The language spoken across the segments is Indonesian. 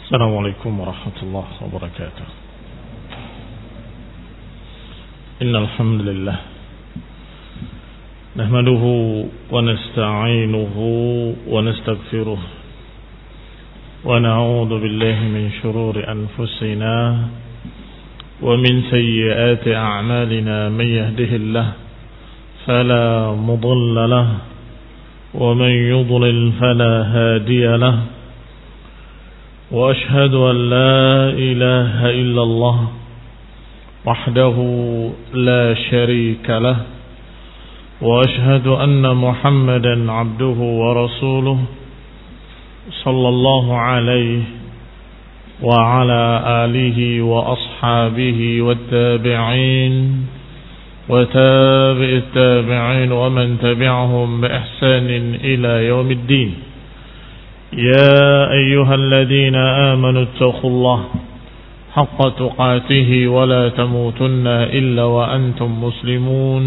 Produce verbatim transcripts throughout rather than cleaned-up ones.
السلام عليكم ورحمة الله وبركاته. إن الحمد لله نحمده ونستعينه ونستغفره ونعوذ بالله من شرور أنفسنا ومن سيئات أعمالنا. من يهده الله فلا مضل له ومن يضلل فلا هادي له. وأشهد أن لا إله إلا الله وحده لا شريك له. وأشهد أن محمدا عبده ورسوله صلى الله عليه وعلى آله وأصحابه والتابعين وتابع التابعين ومن تبعهم بإحسان إلى يوم الدين. يا أيها الذين آمنوا اتقوا الله حق تقاته ولا تموتن إلا وأنتم مسلمون.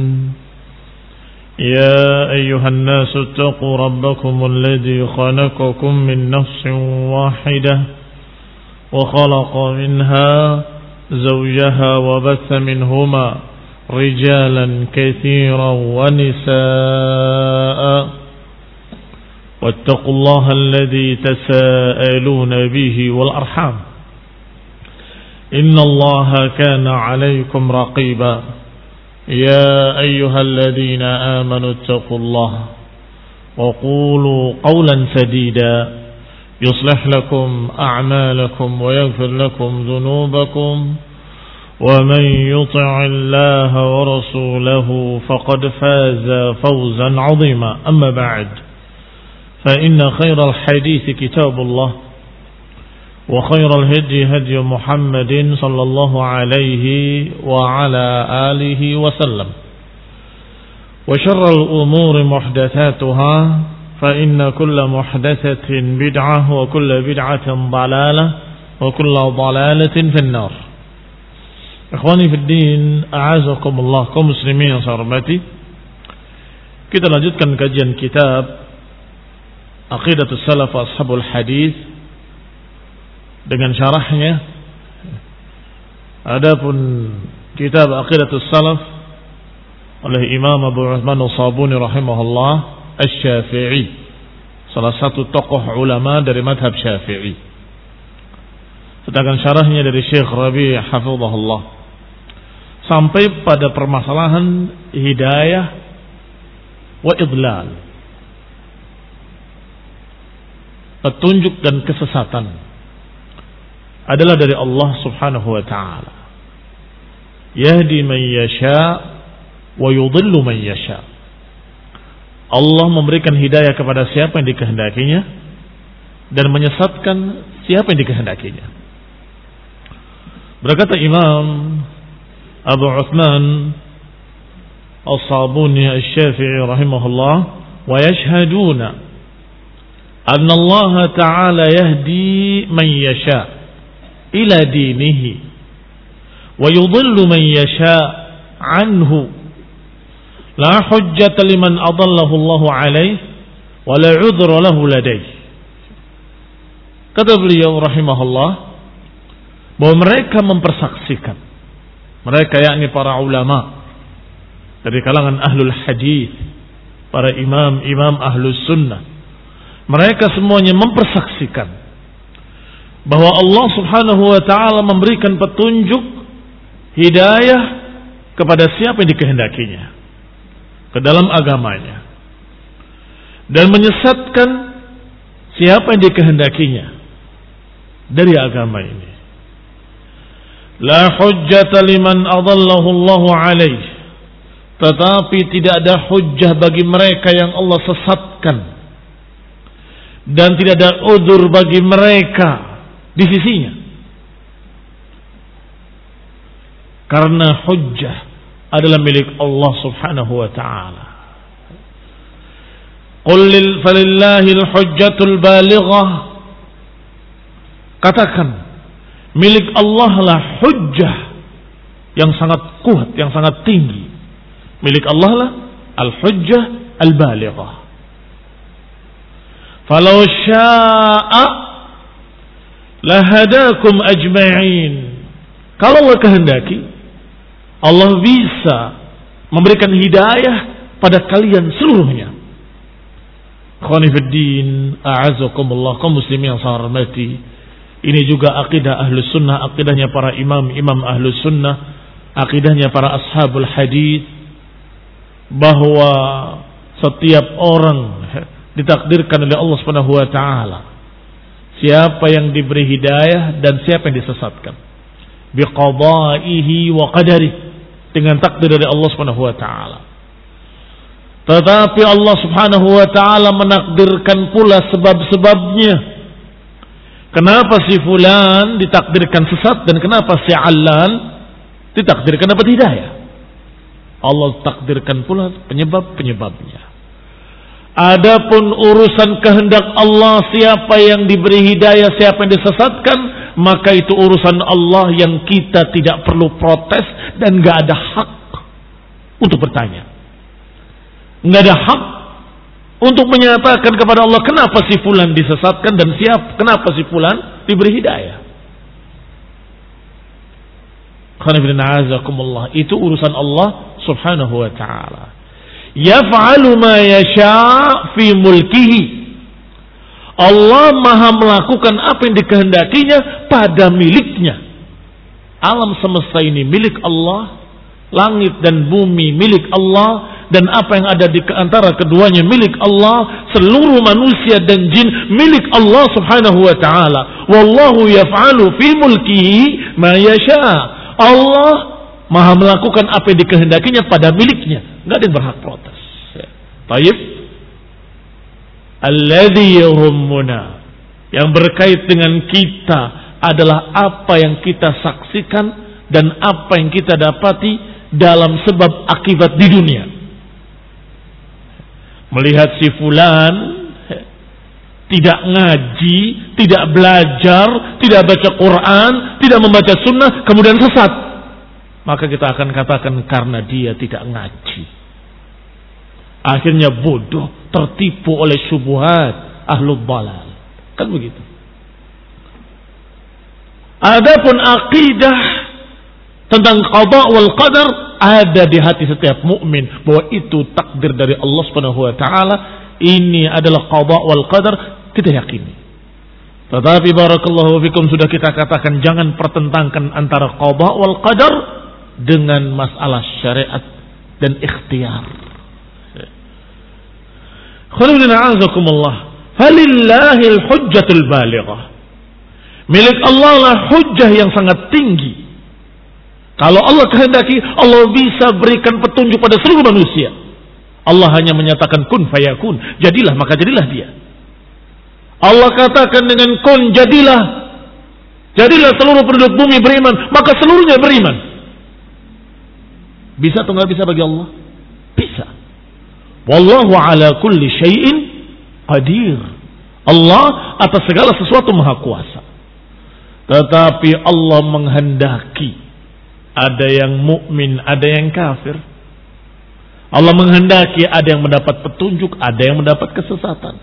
يا أيها الناس اتقوا ربكم الذي خلقكم من نفس واحدة وخلق منها زوجها وبث منهما رجالا كثيرا ونساء. واتقوا الله الذي تساءلون به والأرحام إن الله كان عليكم رقيبا. يا أيها الذين آمنوا اتقوا الله وقولوا قولا سديدا يصلح لكم أعمالكم ويغفر لكم ذنوبكم. ومن يطع الله ورسوله فقد فاز فوزا عظيما. أما بعد فإن خير الحديث كتاب الله وخير الهدي هدي محمد صلى الله عليه وعلى آله وسلم. وشر الأمور محدثاتها فإن كل محدثة بدعة وكل بدعة ضلالة وكل ضلالة في النار. Ikhwani fi din, a'azakumullah, kaum muslimin yang saya hormati. Kita lanjutkan kajian kitab Aqidatus Salaf Ashabul Hadis dengan syarahnya. Adapun kitab Aqidatus Salaf oleh Imam Abu Uthman As-Sabuni rahimahullah Asy-Syafi'i, salah satu tokoh ulama dari madhab Syafi'i. Sedangkan syarahnya dari Syekh Rabi' hafizahullah sampai pada permasalahan hidayah wa idlal, petunjuk dan kesesatan adalah dari Allah Subhanahu wa taala. Yahdi man yasha wa yudhillu man yasha. Allah memberikan hidayah kepada siapa yang dikehendakinya dan menyesatkan siapa yang dikehendakinya. Berkata Imam Abu Uthman As-Sabuni Asy-Syafi'i rahimahullah, wa yashhaduna أن الله تعالى يهدي من يشاء إلى دينه ويضل من يشاء عنه لا حجة لمن أضله الله عليه ولا عذر له لديه. Kata beliau rahimahullah bahwa mereka mempersaksikan, mereka yakni para ulama dari kalangan ahlul hadis, para imam-imam ahlus sunnah, mereka semuanya mempersaksikan bahwa Allah Subhanahu wa taala memberikan petunjuk hidayah kepada siapa yang dikehendakinya ke dalam agamanya dan menyesatkan siapa yang dikehendakinya dari agama ini. La hujjata liman adallahu Allahu alaihi, tetapi tidak ada hujjah bagi mereka yang Allah sesatkan, dan tidak ada udzur bagi mereka di sisinya, karena hujjah adalah milik Allah Subhanahu wa taala. Qul falillahil hujjatul balighah, katakan milik Allah lah hujjah yang sangat kuat, yang sangat tinggi. Milik Allah lah al-hujjah al-balighah. Falau syaa lahadakum ajma'in. Kalau Allah kehendaki, Allah bisa memberikan hidayah pada kalian seluruhnya. Khonifuddin, a'azakumullah, kaum muslimin yang saya hormati. Ini juga akidah ahlus sunnah, akidahnya para imam-imam ahlus sunnah, akidahnya para ashabul hadis, bahwa setiap orang ditakdirkan oleh Allah Subhanahu wa taala. Siapa yang diberi hidayah dan siapa yang disesatkan. Biqadaihi wa qadarihi, dengan takdir dari Allah Subhanahu wa taala. Tetapi Allah Subhanahu wa taala menakdirkan pula sebab-sebabnya. Kenapa si fulan ditakdirkan sesat dan kenapa si Allan ditakdirkan dapat hidayah? Allah takdirkan pula penyebab-penyebabnya. Adapun urusan kehendak Allah, siapa yang diberi hidayah, siapa yang disesatkan, maka itu urusan Allah yang kita tidak perlu protes dan gak ada hak untuk bertanya. Gak ada hak untuk menyatakan kepada Allah kenapa si fulan disesatkan dan siapa kenapa si fulan diberi hidayah. Itu urusan Allah Subhanahu wa ta'ala. Yaf'alu ma yasha' fi mulkihi. Allah maha melakukan apa yang dikehendakinya pada miliknya. Alam semesta ini milik Allah, langit dan bumi milik Allah, dan apa yang ada di antara keduanya milik Allah, seluruh manusia dan jin milik Allah Subhanahu wa ta'ala. Wallahu yaf'alu fi mulkihi ma yasha'. Allah maha melakukan apa yang dikehendakinya pada miliknya. Enggak ada yang berhak protes. Baik. Alladhi yahummuna, yang berkait dengan kita adalah apa yang kita saksikan dan apa yang kita dapati dalam sebab akibat di dunia. Melihat si fulan tidak ngaji, tidak belajar, tidak baca Quran, tidak membaca sunnah, kemudian sesat, maka kita akan katakan karena dia tidak ngaji. Akhirnya bodoh, tertipu oleh syubhat ahlul balal. Kan begitu. Adapun akidah tentang qada wal qadar ada di hati setiap mukmin, bahwa itu takdir dari Allah Subhanahu wa taala. Ini adalah qada wal qadar, kita yakini. Tetapi barakallahu fikum, sudah kita katakan jangan pertentangkan antara qada wal qadar dengan masalah syariat dan ikhtiar. Falillahil hujjatul balighah. Milik Allah lah hujjah yang sangat tinggi. Kalau Allah kehendaki, Allah bisa berikan petunjuk pada seluruh manusia. Allah hanya menyatakan kun fayakun, jadilah maka jadilah dia. Allah katakan dengan kun, jadilah. Jadilah seluruh penduduk bumi beriman, maka seluruhnya beriman. Bisa atau enggak bisa bagi Allah? Bisa. Wallahu ala kulli syai'in qadir. Allah atas segala sesuatu maha kuasa. Tetapi Allah menghendaki ada yang mukmin, ada yang kafir. Allah menghendaki ada yang mendapat petunjuk, ada yang mendapat kesesatan.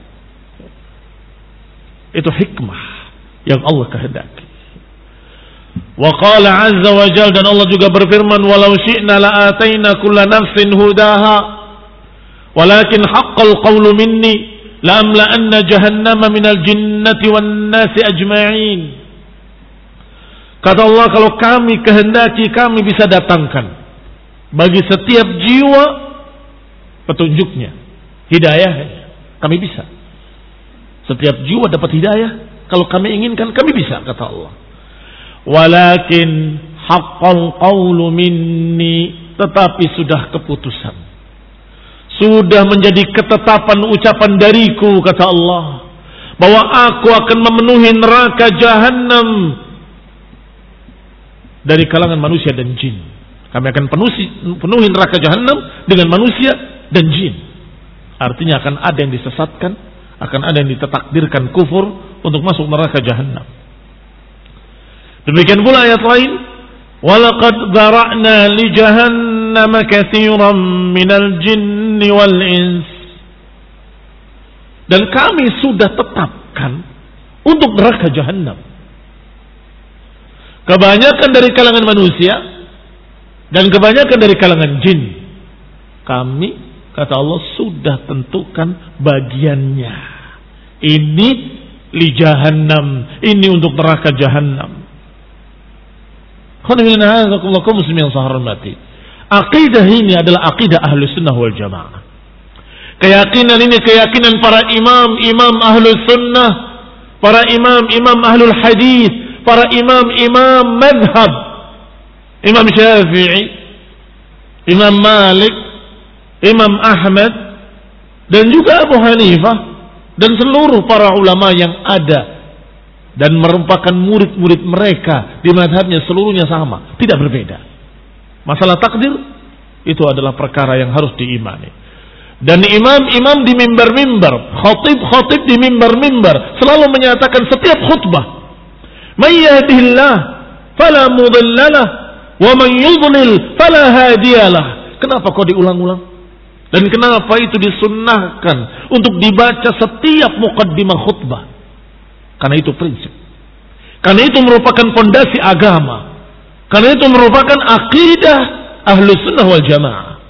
Itu hikmah yang Allah kehendaki. Wa qala azza wa jalla, dan Allah juga berfirman, walau syi'na la'ataina kulla nafsin hudaha walakin haqqal qawlu minni la'amla'anna jahannama minal jinnati wan nasi ajma'in. Kata Allah, kalau kami kehendaki, kami bisa datangkan bagi setiap jiwa petunjuknya, hidayahnya. Kami bisa. Setiap jiwa dapat hidayah, kalau kami inginkan, kami bisa, kata Allah. Walakin haqqal qawlu minni, tetapi sudah keputusan, sudah menjadi ketetapan ucapan dariku, kata Allah, bahwa aku akan memenuhi neraka jahanam dari kalangan manusia dan jin. Kami akan penuhi, penuhi neraka jahanam dengan manusia dan jin. Artinya akan ada yang disesatkan, akan ada yang ditakdirkan kufur untuk masuk neraka jahanam. Demikian pula ayat lain, walaqad dzara'na li jahannam katsiran minal jinni wal ins. Dan kami sudah tetapkan untuk neraka jahanam kebanyakan dari kalangan manusia dan kebanyakan dari kalangan jin. Kami, kata Allah, sudah tentukan bagiannya. Ini li jahannam, ini untuk neraka jahannam. Muslimin hormati. Aqidah ini adalah aqidah ahlu sunnah wal jamaah. Keyakinan ini keyakinan para imam, imam ahlu sunnah, para imam, imam ahlul hadis, para imam, imam madhab, Imam Syafi'i, Imam Malik, Imam Ahmad, dan juga Abu Hanifah, dan seluruh para ulama yang ada dan merupakan murid-murid mereka di mazhabnya seluruhnya sama, tidak berbeda. Masalah takdir itu adalah perkara yang harus diimani. Dan imam-imam di mimbar-mimbar, khatib-khatib di mimbar-mimbar selalu menyatakan setiap khutbah, "May yahdihillah fala mudhillalah wa man yudlil fala hadiyalah." Kenapa kok diulang-ulang? Dan kenapa itu disunnahkan untuk dibaca setiap muqaddimah khutbah? Karena itu prinsip. Karena itu merupakan fondasi agama. Karena itu merupakan akidah ahlu sunnah wal jamaah.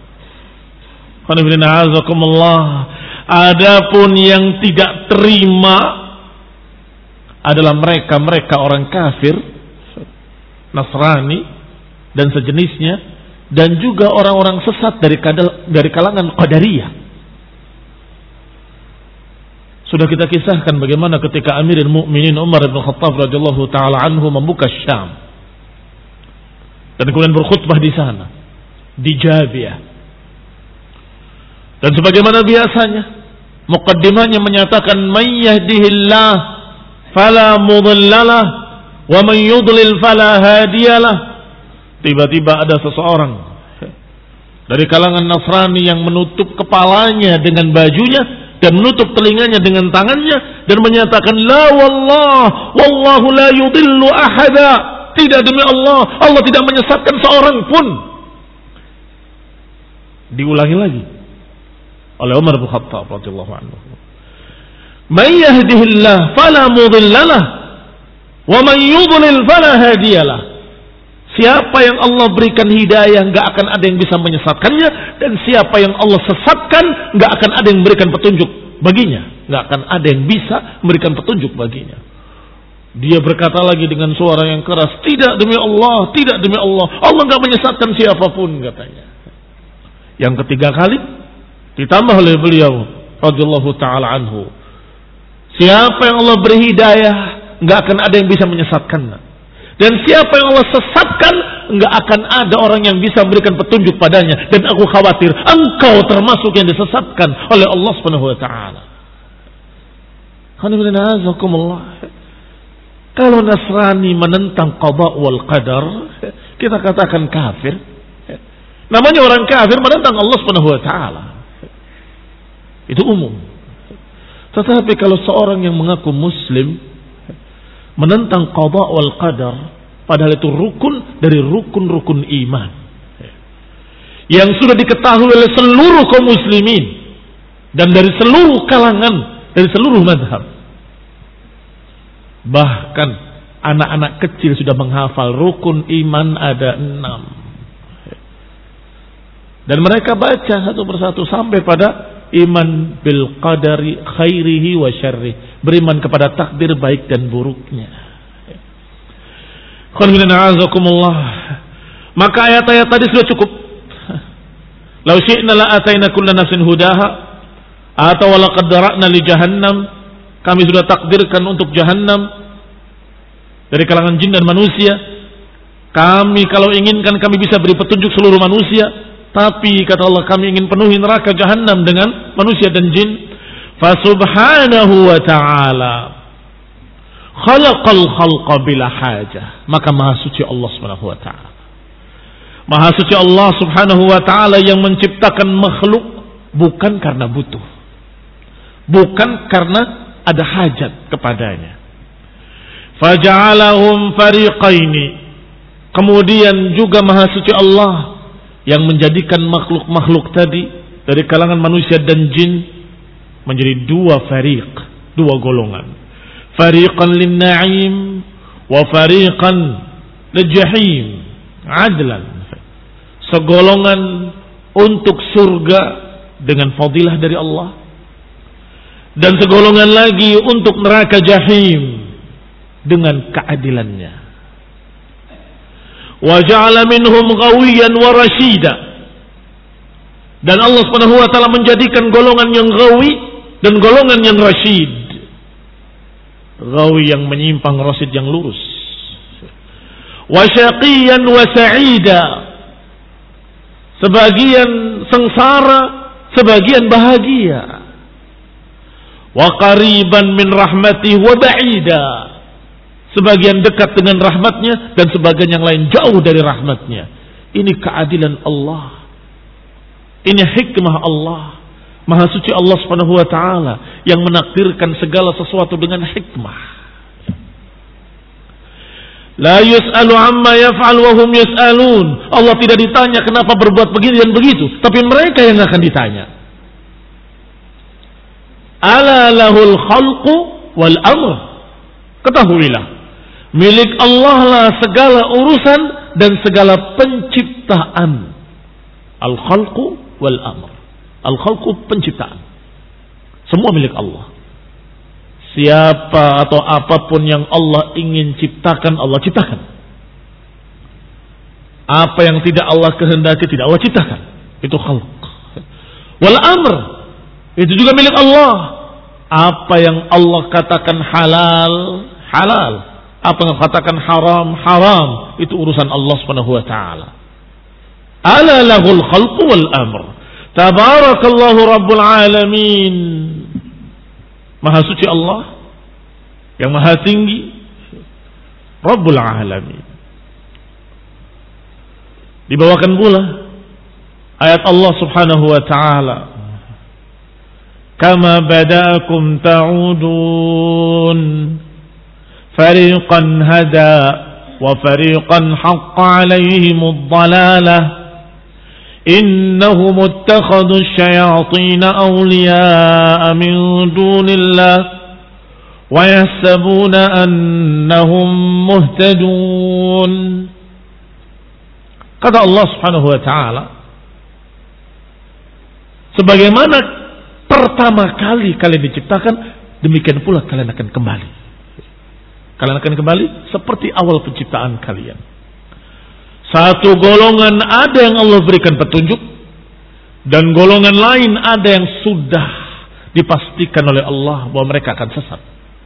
Adapun yang tidak terima adalah mereka-mereka orang kafir, Nasrani dan sejenisnya, dan juga orang-orang sesat dari dari kalangan Qadariyah. Sudah kita kisahkan bagaimana ketika Amirul Mukminin Umar bin Khattab radhiyallahu taala anhu membuka Syam dan kemudian berkhutbah di sana di Jabiyah. Dan sebagaimana biasanya muqaddimahnya menyatakan may yahdihillah fala mudhillalah wa man yudlil fala hadiyalah. Tiba-tiba ada seseorang dari kalangan Nasrani yang menutup kepalanya dengan bajunya dan menutup telinganya dengan tangannya dan menyatakan la wallah wallahu la yudillu ahada. Tidak, demi Allah, Allah tidak menyesatkan seorang pun. Diulangi lagi oleh Umar bin Khattab radhiyallahu anhu. May yahdihillah fala mudhillalah wa man yudlil fala hadiyalah. Siapa yang Allah berikan hidayah, enggak akan ada yang bisa menyesatkannya, dan siapa yang Allah sesatkan, enggak akan ada yang memberikan petunjuk baginya, enggak akan ada yang bisa memberikan petunjuk baginya. Dia berkata lagi dengan suara yang keras, tidak demi Allah, tidak demi Allah, Allah enggak menyesatkan siapapun, katanya. Yang ketiga kali ditambah oleh beliau radhiyallahu taala anhu, siapa yang Allah beri hidayah, enggak akan ada yang bisa menyesatkannya. Dan siapa yang Allah sesatkan, enggak akan ada orang yang bisa memberikan petunjuk padanya. Dan aku khawatir engkau termasuk yang disesatkan oleh Allah Subhanahu wa taala. Kalau Nasrani menentang qada wal qadar, kita katakan kafir. Namanya orang kafir menentang Allah Subhanahu wa taala. Itu umum. Tetapi kalau seorang yang mengaku muslim menentang qada wal qadar, padahal itu rukun dari rukun-rukun iman yang sudah diketahui oleh seluruh kaum muslimin dan dari seluruh kalangan, dari seluruh mazhab. Bahkan anak-anak kecil sudah menghafal rukun iman ada enam. Dan mereka baca satu persatu sampai pada iman bil qadari khairihi wa syarrih, beriman kepada takdir baik dan buruknya. Maka ayat-ayat tadi sudah cukup. Lau syi'na la ataina kulla nafsin hudaha atau walaqad dara'na li jahannam, kami sudah takdirkan untuk jahannam dari kalangan jin dan manusia. Kami kalau inginkan kami bisa beri petunjuk seluruh manusia, tapi kata Allah kami ingin penuhi neraka jahannam dengan manusia dan jin. Fasubhanahu wa ta'ala khalaqal khalqa bila hajah. Maka maha suci Allah subhanahu wa ta'ala, maha suci Allah subhanahu wa ta'ala yang menciptakan makhluk bukan karena butuh, bukan karena ada hajat kepadanya. Faja'alahum fariqaini. Kemudian juga maha suci Allah yang menjadikan makhluk-makhluk tadi dari kalangan manusia dan jin menjadi dua fariq, dua golongan. Fariqan lin-na'im wa fariqan Al-jahim adlan, segolongan untuk surga dengan fadilah dari Allah, dan segolongan lagi untuk neraka jahim dengan keadilannya. Wa ja'ala minhum ghawiyan wa rasyida, dan Allah Subhanahu wa taala menjadikan golongan yang ghawi dan golongan yang rasyid. Ghawi yang menyimpang, rasyid yang lurus. Wa syaqiyan wa sa'ida, sebagian sengsara, sebagian bahagia. Wa qariban min rahmatih wa ba'ida, sebagian dekat dengan rahmatnya dan sebagian yang lain jauh dari rahmatnya. Ini keadilan Allah, ini hikmah Allah. Maha suci Allah Subhanahu wa taala yang menakdirkan segala sesuatu dengan hikmah. La yus'alu amma yaf'al wa hum yus'alun. Allah tidak ditanya kenapa berbuat begini dan begitu, tapi mereka yang akan ditanya. Ala lahul khalqu wal amr. Ketahuilah, milik Allah lah segala urusan dan segala penciptaan. Al khalqu wal amr. Al khalqu penciptaan. Semua milik Allah. Siapa atau apapun yang Allah ingin ciptakan, Allah ciptakan. Apa yang tidak Allah kehendaki, tidak Allah ciptakan. Itu khalq. Wal amr, itu juga milik Allah. Apa yang Allah katakan halal, halal. Apa yang katakan haram, haram. Itu urusan Allah Subhanahu wa taala. Ala lahul khalqu wal amr. Tabarakallahu rabbul alamin. Maha suci Allah yang maha tinggi, Rabbul Alamin. Dibawakan pula ayat Allah Subhanahu wa taala, kama badaakum ta'udun fariqan hada wa fariqan haqqa alaihimud dhalalah إنهم اتخذوا الشياطين أولياء من دون الله ويحسبون أنهم مهتدون. Kata Allah Subhanahu wa taala, sebagaimana pertama kali kalian diciptakan, demikian pula kalian akan kembali. Kalian akan kembali seperti awal penciptaan kalian. Satu golongan ada yang Allah berikan petunjuk, dan golongan lain ada yang sudah dipastikan oleh Allah bahwa mereka akan sesat.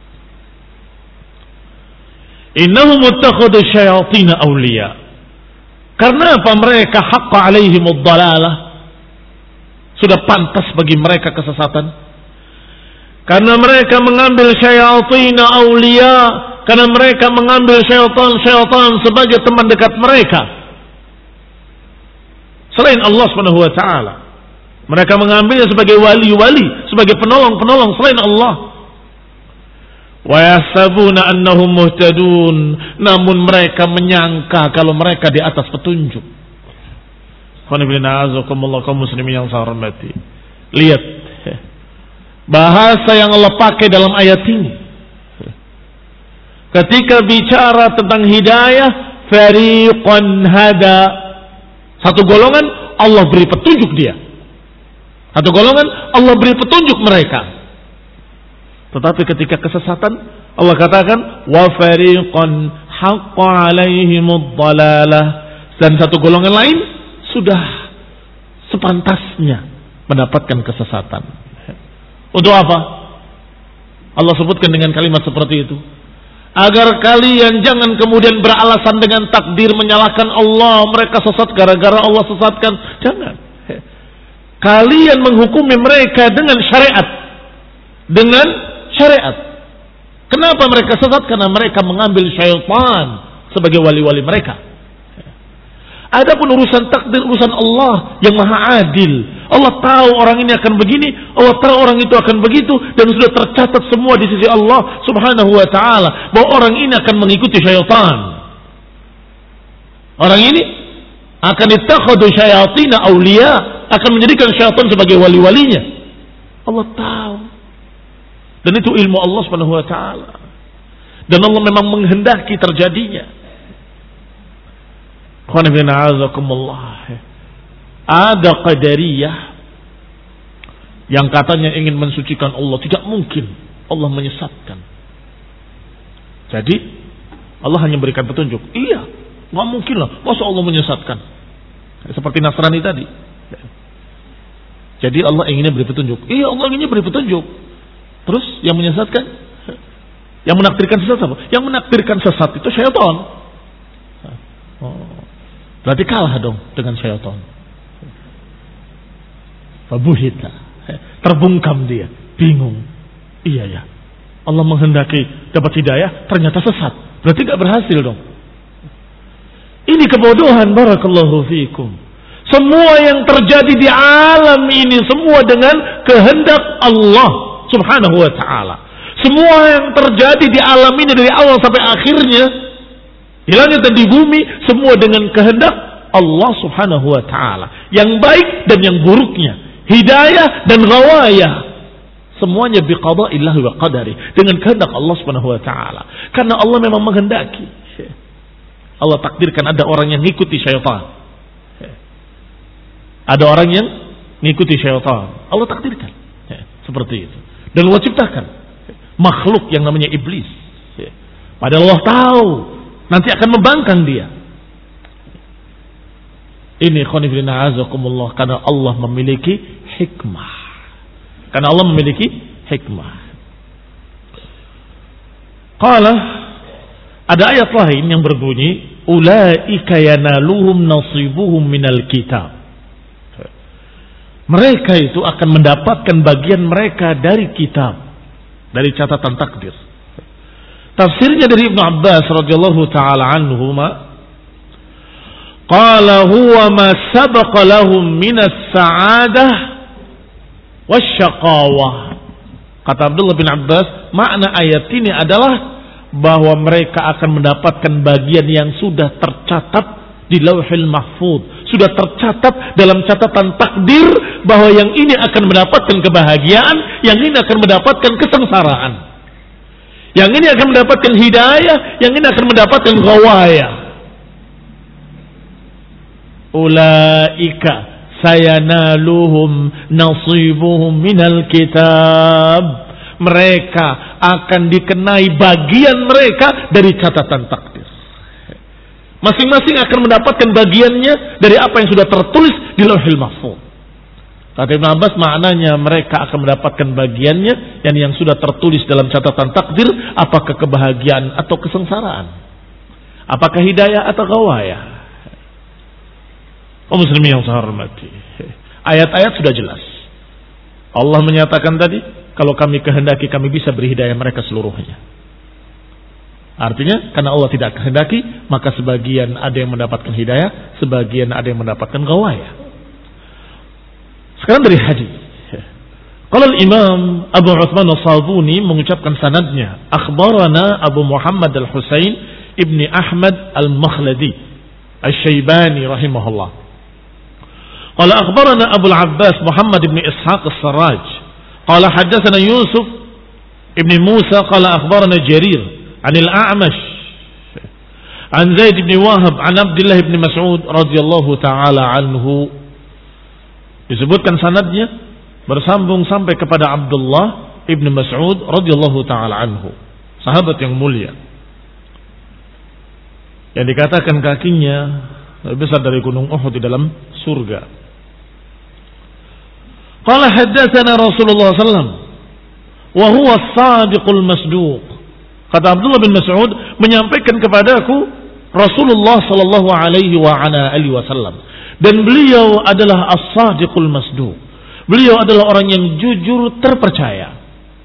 Innahum muttakhadhu syayatin awliya. Karena apa? Mereka haqqa alaihimud dhalalah. Sudah pantas bagi mereka kesesatan. Karena mereka mengambil syayatin awliya, karena mereka mengambil syaitan-syaitan sebagai teman dekat mereka selain Allah Subhanahu wa taala. Mereka mengambilnya sebagai wali-wali, sebagai penolong-penolong selain Allah. Wa yahsabuna annahum muhtadun, namun mereka menyangka kalau mereka di atas petunjuk. Kaum muslimin yang saya hormati, lihat bahasa yang Allah pakai dalam ayat ini. Ketika bicara tentang hidayah, fariqan hada, satu golongan Allah beri petunjuk dia. Satu golongan Allah beri petunjuk mereka. Tetapi ketika kesesatan, Allah katakan wa fariqan haqqa alaihimud dhalalah, dan satu golongan lain sudah sepantasnya mendapatkan kesesatan. Untuk apa? Allah sebutkan dengan kalimat seperti itu, agar kalian jangan kemudian beralasan dengan takdir menyalahkan Allah, mereka sesat gara-gara Allah sesatkan. Jangan. Kalian menghukumi mereka dengan syariat. Dengan syariat. Kenapa mereka sesat? Karena mereka mengambil syaitan sebagai wali-wali mereka. Adapun urusan takdir, urusan Allah yang maha adil. Allah tahu orang ini akan begini, Allah tahu orang itu akan begitu, dan sudah tercatat semua di sisi Allah Subhanahu wa taala bahwa orang ini akan mengikuti syaitan. Orang ini akan ittakhadhu syayatin awliya, akan menjadikan syaitan sebagai wali-walinya. Allah tahu. Dan itu ilmu Allah Subhanahu wa taala. Dan Allah memang menghendaki terjadinya. Ada qadariyah yang katanya ingin mensucikan Allah. Tidak mungkin Allah menyesatkan. Jadi Allah hanya berikan petunjuk. Iya, nggak mungkin lah. Masa Allah menyesatkan? Seperti Nasrani tadi. Jadi Allah inginnya beri petunjuk. Iya, Allah inginnya beri petunjuk. Terus yang menyesatkan, yang menakdirkan sesat apa? Yang menakdirkan sesat itu syaitan. Oh, berarti kalah dong dengan syaitan. Fabuhita, terbungkam dia, bingung. Iya ya, Allah menghendaki dapat hidayah, ternyata sesat. Berarti gak berhasil dong. Ini kebodohan, barakallahu fiikum. Semua yang terjadi di alam ini semua dengan kehendak Allah Subhanahu wa ta'ala. Semua yang terjadi di alam ini dari awal sampai akhirnya, di langit dan di bumi, semua dengan kehendak Allah Subhanahu wa ta'ala. Yang baik dan yang buruknya, hidayah dan ghawayah, semuanya biqada'illahi wa qadari, dengan kehendak Allah Subhanahu wa ta'ala. Karena Allah memang menghendaki. Allah takdirkan ada orang yang ngikuti syaitan. Ada orang yang ngikuti syaitan. Allah takdirkan. Seperti itu. Dan Allah ciptakan makhluk yang namanya iblis. Padahal Allah tahu nanti akan membangkang dia. Ini khonifilina azakumullah, karena Allah memiliki hikmah. Karena Allah memiliki hikmah. Qala, ada ayat lain yang berbunyi, ulaika yanaluhum nasibuhum minal kitab. Mereka itu akan mendapatkan bagian mereka dari kitab, dari catatan takdir. Tafsirnya dari Ibnu Abbas radhiyallahu taala anhuma, qala huwa ma sabaqa lahum minas sa'adah wasyaqawah. Kata Abdullah bin Abbas, makna ayat ini adalah bahwa mereka akan mendapatkan bagian yang sudah tercatat di Lauhil Mahfuz, sudah tercatat dalam catatan takdir bahwa yang ini akan mendapatkan kebahagiaan, yang ini akan mendapatkan kesengsaraan, yang ini akan mendapatkan hidayah, yang ini akan mendapatkan ghawayah. Ulaika sayanaluhum nasibuhum minal kitab. Mereka akan dikenai bagian mereka dari catatan takdir. Masing-masing akan mendapatkan bagiannya dari apa yang sudah tertulis di Lauhil Mahfuz. Kata Ibn Abbas, maknanya mereka akan mendapatkan bagiannya yang yang sudah tertulis dalam catatan takdir, apakah kebahagiaan atau kesengsaraan, apakah hidayah atau ghawayah. Oh muslimin yang saya hormati, ayat-ayat sudah jelas. Allah menyatakan tadi, kalau kami kehendaki kami bisa beri hidayah mereka seluruhnya. Artinya karena Allah tidak kehendaki, maka sebagian ada yang mendapatkan hidayah, sebagian ada yang mendapatkan ghawayah. Sekarang dari hadis. Qala al-Imam Abu Uthman al-Sabuni mengucapkan sanadnya, akhbarana Abu Muhammad al-Husain ibni Ahmad al-Makhladi al-Syaibani rahimahullah. Qala akhbarana Abu al-Abbas Muhammad ibni Ishaq al-Sarraj. Qala haddatsana Yusuf ibni Musa qala akhbarana Jarir عن الأعمش عن زيد بن وهب عن عبد الله بن مسعود رضي الله تعالى عنه. Disebutkan sanadnya bersambung sampai kepada Abdullah ibn Mas'ud radhiyallahu taala anhu, sahabat yang mulia, yang dikatakan kakinya lebih besar dari gunung Uhud di dalam surga. Qala haddatsana Rasulullah sallallahu alaihi wasallam wa huwa as-sadiqul masduq. Kata Abdullah bin Mas'ud menyampaikan kepadaku Rasulullah sallallahu alaihi wa ala alihi wasallam, dan beliau adalah as-sadiqul masduq. Beliau adalah orang yang jujur terpercaya.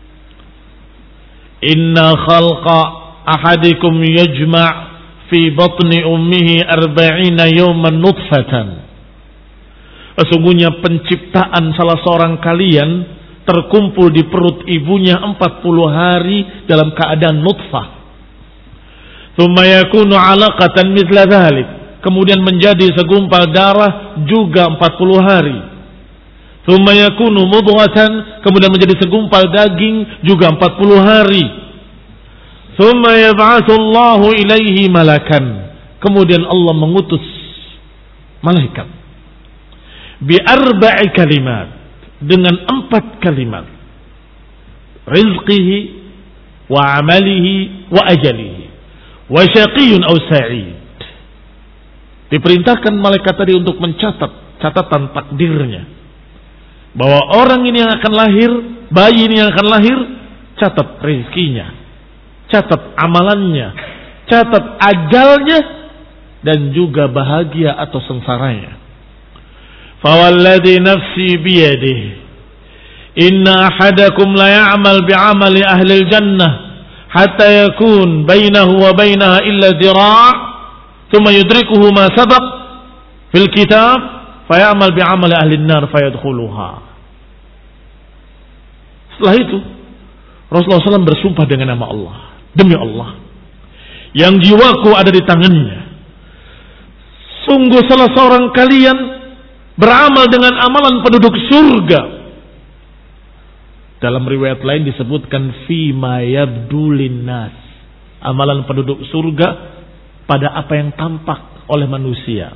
Inna khalqa ahadikum yajma' fi batni ummihi arba'ina yawman nutfatan. Sesungguhnya penciptaan salah seorang kalian terkumpul di perut ibunya empat puluh hari dalam keadaan nutfah. Tsumma yakunu 'alaqatan mithla dzalik. Kemudian menjadi segumpal darah juga empat puluh hari. Tsumma yakunu mudghatan, kemudian menjadi segumpal daging juga empat puluh hari. Tsumma yab'atsu Allahu ilaihi malakan. Kemudian Allah mengutus malaikat. Bi arba'i kalimat, dengan empat kalimat. Rizqihi wa amalihi wa ajalihi wa syaqiyun aw sa'id. Diperintahkan malaikat tadi untuk mencatat catatan takdirnya. Bahwa orang ini yang akan lahir, bayi ini yang akan lahir, catat rezekinya, catat amalannya, catat ajalnya, dan juga bahagia atau sengsaranya. Fawalladhi nafsi biyadihi inna ahadakum la ya'mal bi'amali ahli al-jannah hatta yakun bainahu wa bainaha illa dhira' thumma yudrikuhu ma sabaq fil kitab fayamal bi'amali ahli an-nar fayadkhuluha. Setelah itu Rasulullah shallallahu alaihi wasallam bersumpah dengan nama Allah, demi Allah yang jiwaku ada di tangannya, sungguh salah seorang kalian beramal dengan amalan penduduk surga. Dalam riwayat lain disebutkan fima yabdu linnas, amalan penduduk surga pada apa yang tampak oleh manusia.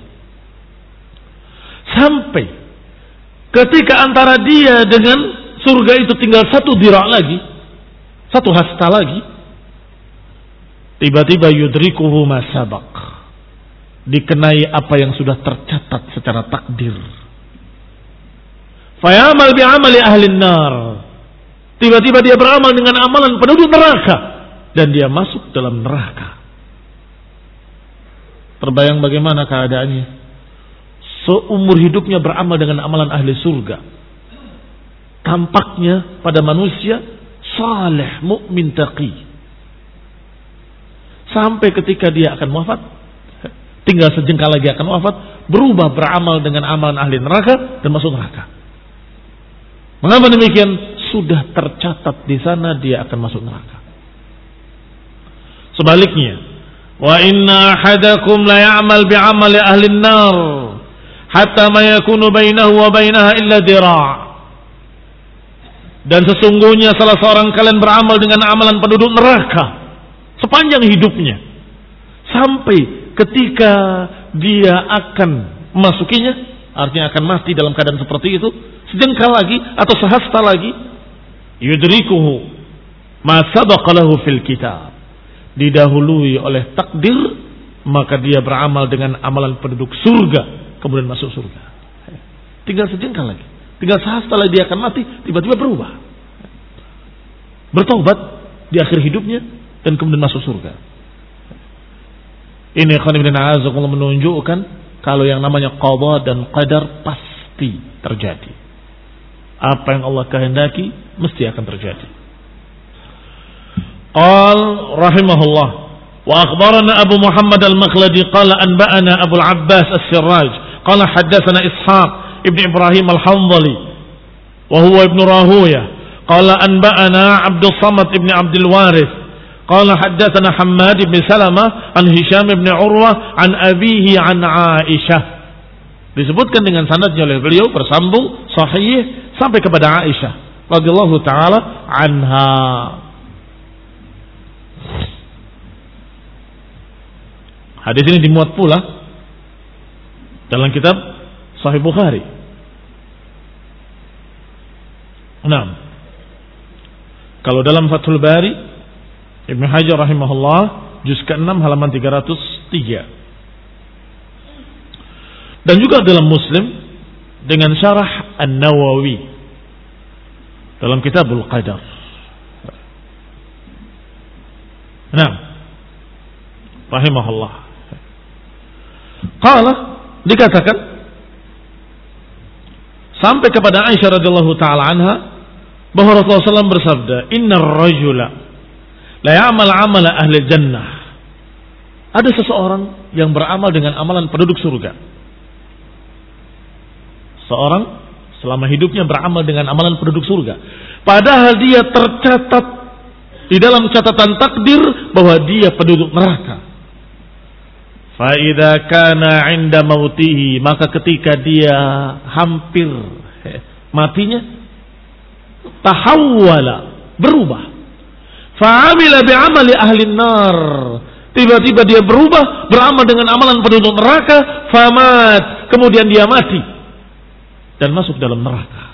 Sampai ketika antara dia dengan surga itu tinggal satu dira' lagi, satu hasta lagi, tiba-tiba yudrikuhu ma sabaq, dikenai apa yang sudah tercatat secara takdir. Fayamal bi'amali ahli nar, tiba-tiba dia beramal dengan amalan penduduk neraka dan dia masuk dalam neraka. Terbayang bagaimana keadaannya? Seumur hidupnya beramal dengan amalan ahli surga. Tampaknya pada manusia saleh, mukmin, taqi. Sampai ketika dia akan wafat, tinggal sejengkal lagi akan wafat, berubah beramal dengan amalan ahli neraka dan masuk neraka. Mengapa demikian? Sudah tercatat di sana dia akan masuk neraka. Sebaliknya, wa inna ahadakum la ya'mal bi'amali ahli an-nar hatta ma yakunu bainahu wa bainaha illa dira'. Dan sesungguhnya salah seorang kalian beramal dengan amalan penduduk neraka sepanjang hidupnya, sampai ketika dia akan memasukinya, artinya akan mati dalam keadaan seperti itu, sejengkal lagi atau sehasta lagi, yudrikuhu ma sabaqa lahu fil kitab, didahului oleh takdir, maka dia beramal dengan amalan penduduk surga, kemudian masuk surga. Tinggal sejengkal lagi, tinggal sehasta lagi dia akan mati, tiba-tiba berubah, bertobat di akhir hidupnya, dan kemudian masuk surga. Ini khonibina azakullah menunjukkan kalau yang namanya qada dan qadar pasti terjadi. Apa yang Allah kehendaki mesti akan terjadi. Qal rahimahullah wa akhbarana Abu Muhammad al-Makhladi qala anba'ana Abu al-Abbas as-Sirraj qala haddatsana Ishaq ibn Ibrahim al-Hanzali wa huwa ibn Rahuya qala anba'ana Abdul Samad ibn Abdul Warith qala haddatsana Hammad ibn Salamah an Hisham ibn Urwah an abihi an Aisyah. Disebutkan dengan sanadnya oleh beliau bersambung sahih sampai kepada Aisyah radhiyallahu taala anha. Hadis ini dimuat pula dalam kitab Sahih Bukhari. Nah, kalau dalam Fathul Bari Ibnu Hajar rahimahullah juz keenam halaman tiga ratus tiga. Dan juga dalam Muslim dengan syarah An-Nawawi dalam Kitabul Qadar. Nah, rahimahullah. Qala, dikatakan sampai kepada Aisyah radhiyallahu taala anha bahwa Rasulullah shallallahu alaihi wasallam bersabda, "Innar rajula la ya'mal 'amala ahli jannah." Ada seseorang yang beramal dengan amalan penduduk surga. Seorang selama hidupnya beramal dengan amalan penduduk surga, padahal dia tercatat di dalam catatan takdir bahwa dia penduduk neraka. Fa idza kana 'inda mautihi, maka ketika dia hampir matinya, tahawwala, berubah. Fa 'amila bi'amali ahli nar, tiba-tiba dia berubah beramal dengan amalan penduduk neraka. Famat, kemudian dia mati dan masuk dalam neraka.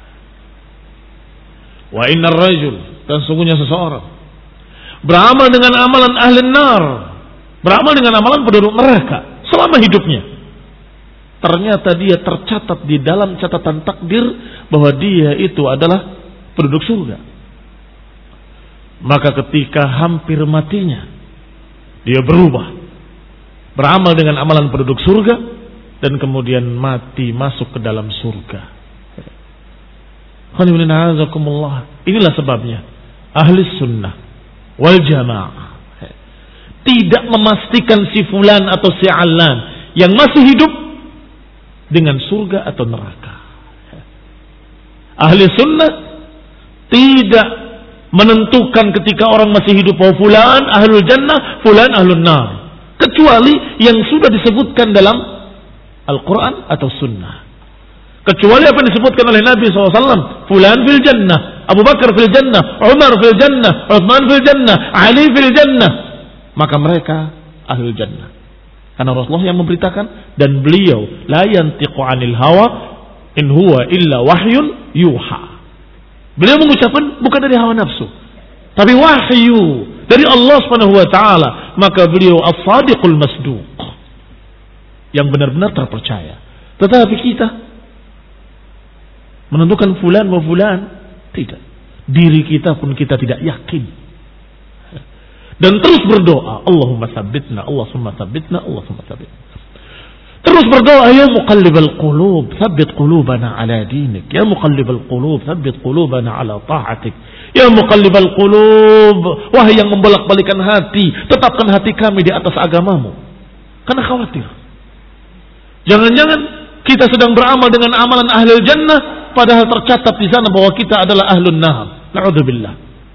Wa innar rajul, dan sungguhnya seseorang beramal dengan amalan ahli nar, beramal dengan amalan penduduk neraka selama hidupnya. Ternyata dia tercatat di dalam catatan takdir bahwa dia itu adalah penduduk surga. Maka ketika hampir matinya, dia berubah, beramal dengan amalan penduduk surga, dan kemudian mati masuk ke dalam surga. Inilah sebabnya ahli sunnah wal jamaah tidak memastikan si fulan atau si alan yang masih hidup dengan surga atau neraka. Ahli sunnah tidak menentukan ketika orang masih hidup bahwa fulan ahlul jannah, fulan ahlul nar, kecuali yang sudah disebutkan dalam Al-Quran atau sunnah. Kecuali apa yang disebutkan oleh Nabi shallallahu alaihi wasallam, fulan fil jannah, Abu Bakar fil jannah, Umar fil jannah, Uthman fil jannah, Ali fil jannah, maka mereka ahlul jannah. Karena Rasulullah yang memberitakan, dan beliau la yantiqu anil hawa in huwa illa wahyun yuha. Beliau mengucapkan bukan dari hawa nafsu, tapi wahyu dari Allah Subhanahu wa taala, maka beliau as-sadiqul masduq, yang benar-benar terpercaya. Tetapi kita menentukan fulan wa fulan, tidak. Diri kita pun kita tidak yakin. Dan terus berdoa, Allahumma tsabbitna, Allahumma tsabbitna, Allahumma tsabbitna. Terus berdoa, ya muqallibal qulub, tsabbit qulubana ala dinik. Ya muqallibal qulub, tsabbit qulubana ala ta'atik. Ya muqallibal qulub, wahai yang membolak-balikan hati, tetapkan hati kami di atas agamamu. Karena khawatir, jangan-jangan kita sedang beramal dengan amalan ahlul jannah, padahal tercatat di sana bahwa kita adalah ahlun nar. Na'udzubillah.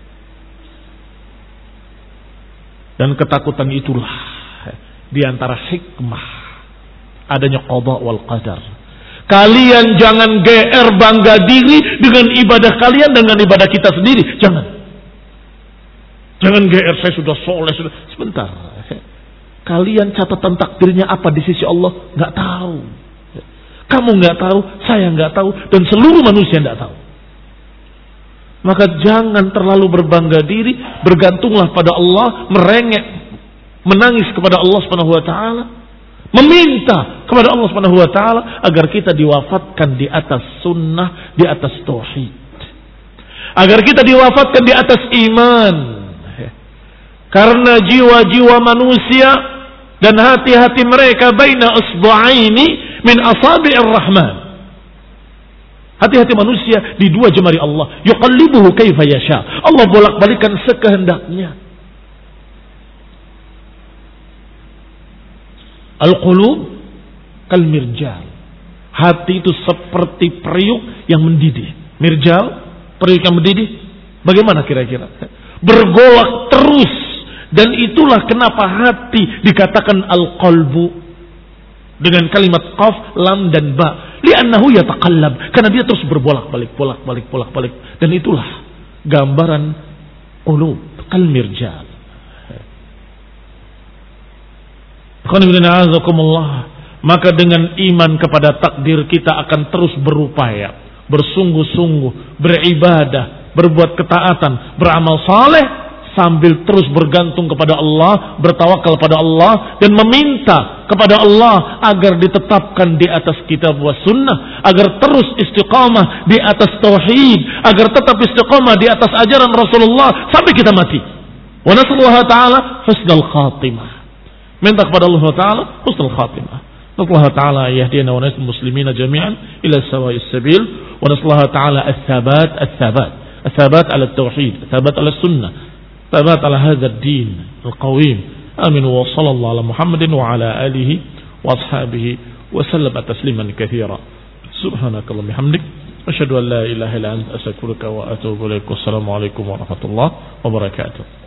Dan ketakutan itulah di antara hikmah adanya qada wal qadar. Kalian jangan G R bangga diri dengan ibadah kalian dengan ibadah kita sendiri. Jangan. Jangan G R saya sudah soleh sudah. Sebentar. Kalian catatan takdirnya apa di sisi Allah? Nggak tahu. Kamu nggak tahu, saya nggak tahu, dan seluruh manusia nggak tahu. Maka jangan terlalu berbangga diri, bergantunglah pada Allah, merengek, menangis kepada Allah Subhanahu wa taala, meminta kepada Allah Subhanahu wa taala agar kita diwafatkan di atas sunnah, di atas tauhid. Agar kita diwafatkan di atas iman. Karena jiwa-jiwa manusia dan hati-hati mereka baina usbu'aini min asabi'ir rahman. Hati-hati manusia di dua jemari Allah. Yuqallibuhu kaifa yasha. Allah bolak-balikan sekehendaknya. Al-qulub kal mirjal. Hati itu seperti periuk yang mendidih. Mirjal, periuk yang mendidih. Bagaimana kira-kira? Bergolak terus. Dan itulah kenapa hati dikatakan al-qalbu dengan kalimat qaf, lam dan ba. Li'annahu yataqallab, karena dia terus berbolak-balik, bolak-balik, bolak-balik. Dan itulah gambaran qulub kal mirjal. Maka dengan iman kepada takdir kita akan terus berupaya, bersungguh-sungguh, beribadah, berbuat ketaatan, beramal saleh, sambil terus bergantung kepada Allah, bertawakal pada Allah, dan meminta kepada Allah agar ditetapkan di atas kitab wa sunnah, agar terus istiqamah di atas tauhid, agar tetap istiqamah di atas ajaran Rasulullah sampai kita mati. Wa nasallahu ta'ala husnul khatimah. Minta kepada Allah Ta'ala husnul khatimah. Nasallahu ta'ala yahdina wa nasal muslimina jami'an ila sawa'is sabil, wa nasallahu ta'ala as-sabat as-sabat as-sabat ala tauhid, as-sabat ala sunnah, ثبات على هذا الدين القويم. آمين. وصلى الله على محمد وعلى آله وأصحابه وسلم تسليما كثيرا. سبحانك اللهم وبحمدك أشهد أن لا إله إلا أنت أستغفرك وأتوب إليك. والسلام عليكم ورحمة الله وبركاته.